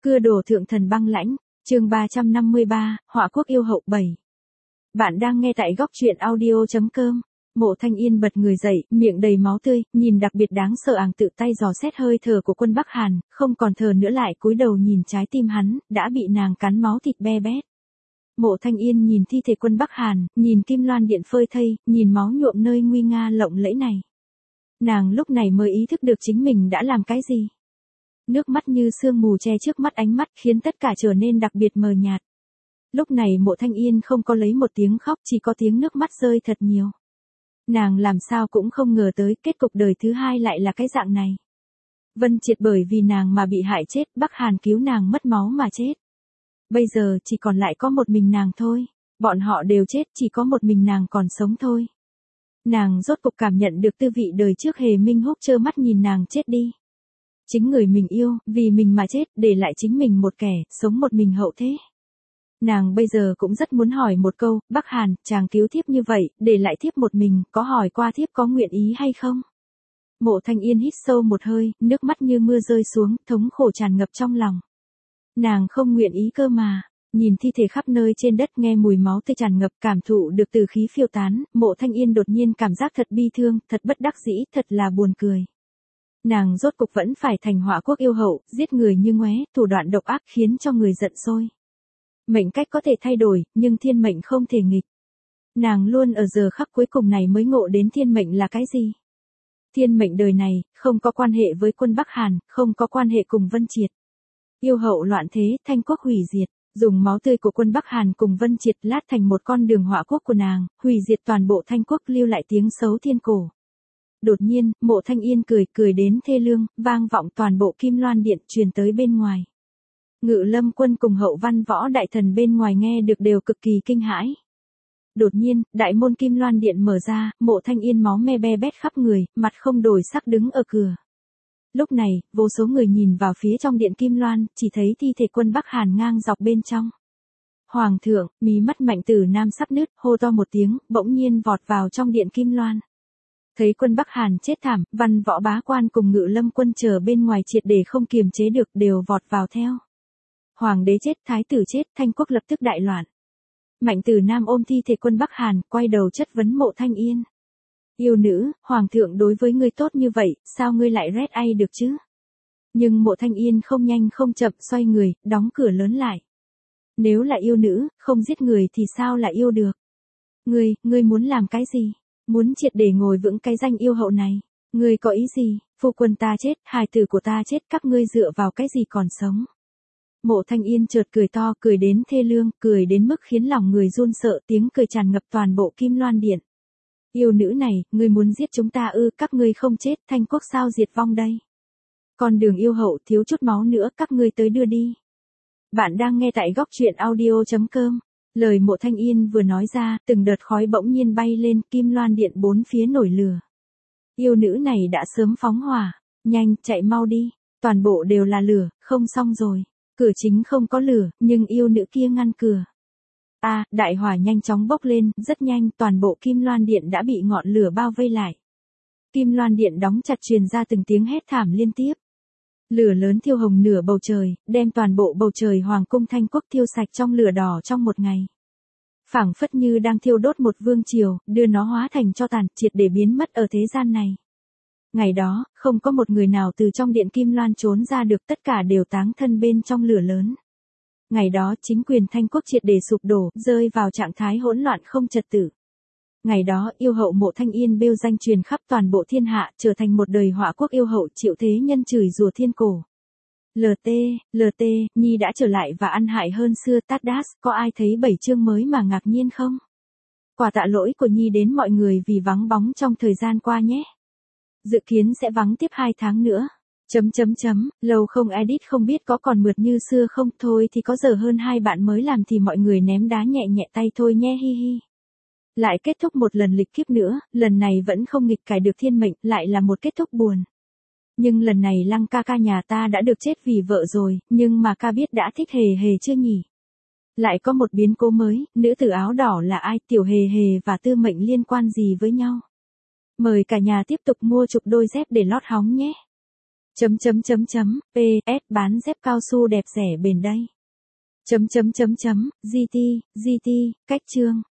Cưa đổ thượng thần băng lãnh, chương 353, Họa quốc yêu hậu 7. Bạn đang nghe tại góc truyện audio.com. Mộ Thanh Yên bật người dậy, miệng đầy máu tươi, nhìn đặc biệt đáng sợ, tự tay dò xét hơi thở của quân Bắc Hàn, không còn thở nữa, lại cúi đầu nhìn trái tim hắn, đã bị nàng cắn máu thịt be bét. Mộ Thanh Yên nhìn thi thể quân Bắc Hàn, nhìn kim loan điện phơi thây, nhìn máu nhuộm nơi nguy nga lộng lẫy này. Nàng lúc này mới ý thức được chính mình đã làm cái gì. Nước mắt như sương mù che trước mắt ánh mắt, khiến tất cả trở nên đặc biệt mờ nhạt. Lúc này Mộ Thanh Yên không có lấy một tiếng khóc, chỉ có tiếng nước mắt rơi thật nhiều. Nàng làm sao cũng không ngờ tới kết cục đời thứ hai lại là cái dạng này. Vân Triệt bởi vì nàng mà bị hại chết, Bắc Hàn cứu nàng mất máu mà chết. Bây giờ chỉ còn lại có một mình nàng thôi. Bọn họ đều chết, chỉ có một mình nàng còn sống thôi. Nàng rốt cục cảm nhận được tư vị đời trước. Hề Minh Húc trơ mắt nhìn nàng chết đi. Chính người mình yêu, vì mình mà chết, để lại chính mình một kẻ, sống một mình hậu thế. Nàng bây giờ cũng rất muốn hỏi một câu, Bắc Hàn, chàng cứu thiếp như vậy, để lại thiếp một mình, có hỏi qua thiếp có nguyện ý hay không? Mộ Thanh Yên hít sâu một hơi, nước mắt như mưa rơi xuống, thống khổ tràn ngập trong lòng. Nàng không nguyện ý cơ mà. Nhìn thi thể khắp nơi trên đất, nghe mùi máu tươi tràn ngập, cảm thụ được từ khí phiêu tán, Mộ Thanh Yên đột nhiên cảm giác thật bi thương, thật bất đắc dĩ, thật là buồn cười. Nàng rốt cục vẫn phải thành Họa quốc yêu hậu, giết người như ngoé, thủ đoạn độc ác khiến cho người giận sôi. Mệnh cách có thể thay đổi, nhưng thiên mệnh không thể nghịch. Nàng luôn ở giờ khắc cuối cùng này mới ngộ đến thiên mệnh là cái gì. Thiên mệnh đời này, không có quan hệ với quân Bắc Hàn, không có quan hệ cùng Vân Triệt. Yêu hậu loạn thế, Thanh quốc hủy diệt, dùng máu tươi của quân Bắc Hàn cùng Vân Triệt lát thành một con đường Họa quốc của nàng, hủy diệt toàn bộ Thanh quốc, lưu lại tiếng xấu thiên cổ. Đột nhiên, Mộ Thanh Yên cười đến thê lương, vang vọng toàn bộ kim loan điện, truyền tới bên ngoài. Ngự Lâm quân cùng Hậu Văn Võ đại thần bên ngoài nghe được đều cực kỳ kinh hãi. Đột nhiên, đại môn kim loan điện mở ra, Mộ Thanh Yên máu me be bét khắp người, mặt không đổi sắc đứng ở cửa. Lúc này, vô số người nhìn vào phía trong điện kim loan, chỉ thấy thi thể quân Bắc Hàn ngang dọc bên trong. Hoàng thượng, mí mắt Mạnh Tử Nam sắp nứt, hô to một tiếng, bỗng nhiên vọt vào trong điện kim loan. Thấy quân Bắc Hàn chết thảm, Văn Võ bá quan cùng Ngự Lâm quân chờ bên ngoài triệt để không kiềm chế được, đều vọt vào theo. Hoàng đế chết, thái tử chết, Thanh quốc lập tức đại loạn. Mạnh Tử Nam ôm thi thể quân Bắc Hàn, quay đầu chất vấn Mộ Thanh Yên. Yêu nữ, hoàng thượng đối với ngươi tốt như vậy, sao ngươi lại red ai được chứ? Nhưng Mộ Thanh Yên không nhanh không chậm xoay người, đóng cửa lớn lại. Nếu là yêu nữ, không giết người thì sao là yêu được? Ngươi muốn làm cái gì? Muốn triệt để ngồi vững cái danh yêu hậu này. Ngươi có ý gì? Phu quân ta chết, hài tử của ta chết, các ngươi dựa vào cái gì còn sống? Mộ Thanh Yên chợt cười to, cười đến thê lương, cười đến mức khiến lòng người run sợ, tiếng cười tràn ngập toàn bộ kim loan điện. Yêu nữ này, ngươi muốn giết chúng ta ư? Các ngươi không chết, Thanh quốc sao diệt vong đây? Con đường yêu hậu thiếu chút máu nữa, các ngươi tới đưa đi. Bạn đang nghe tại góc truyện audio.com. Lời Mộ Thanh Yên vừa nói ra, từng đợt khói bỗng nhiên bay lên, kim loan điện bốn phía nổi lửa. Yêu nữ này đã sớm phóng hỏa. Nhanh, chạy mau đi. Toàn bộ đều là lửa, không xong rồi. Cửa chính không có lửa, nhưng yêu nữ kia ngăn cửa. Đại hỏa nhanh chóng bốc lên, rất nhanh, toàn bộ kim loan điện đã bị ngọn lửa bao vây lại. Kim loan điện đóng chặt, truyền ra từng tiếng hét thảm liên tiếp. Lửa lớn thiêu hồng nửa bầu trời, đem toàn bộ bầu trời hoàng cung Thanh quốc thiêu sạch trong lửa đỏ trong một ngày. Phảng phất như đang thiêu đốt một vương triều, đưa nó hóa thành tro tàn, triệt để biến mất ở thế gian này. Ngày đó, không có một người nào từ trong điện kim loan trốn ra được, tất cả đều táng thân bên trong lửa lớn. Ngày đó, chính quyền Thanh quốc triệt để sụp đổ, rơi vào trạng thái hỗn loạn không trật tự. Ngày đó, yêu hậu Mộ Thanh Yên bêu danh truyền khắp toàn bộ thiên hạ, trở thành một đời Họa quốc yêu hậu, chịu thế nhân chửi rủa thiên cổ. LT, Nhi đã trở lại và ăn hại hơn xưa. Tadas, có ai thấy 7 chương mới mà ngạc nhiên không? Quả tạ lỗi của Nhi đến mọi người vì vắng bóng trong thời gian qua nhé. Dự kiến sẽ vắng tiếp 2 tháng nữa. Lâu không edit không biết có còn mượt như xưa không? Thôi thì có giờ hơn 2 bạn mới làm thì mọi người ném đá nhẹ nhẹ tay thôi nhé, hi hi. Lại kết thúc một lần lịch kiếp nữa, lần này vẫn không nghịch cải được thiên mệnh, lại là một kết thúc buồn. Nhưng lần này Lăng ca nhà ta đã được chết vì vợ rồi, nhưng mà ca biết đã thích hề hề chưa nhỉ? Lại có một biến cố mới, nữ tử áo đỏ là ai? Tiểu hề hề và Tư Mệnh liên quan gì với nhau? Mời cả nhà tiếp tục mua chục đôi dép để lót hóng nhé. PS bán dép cao su đẹp rẻ bền đây. GT, cách chương.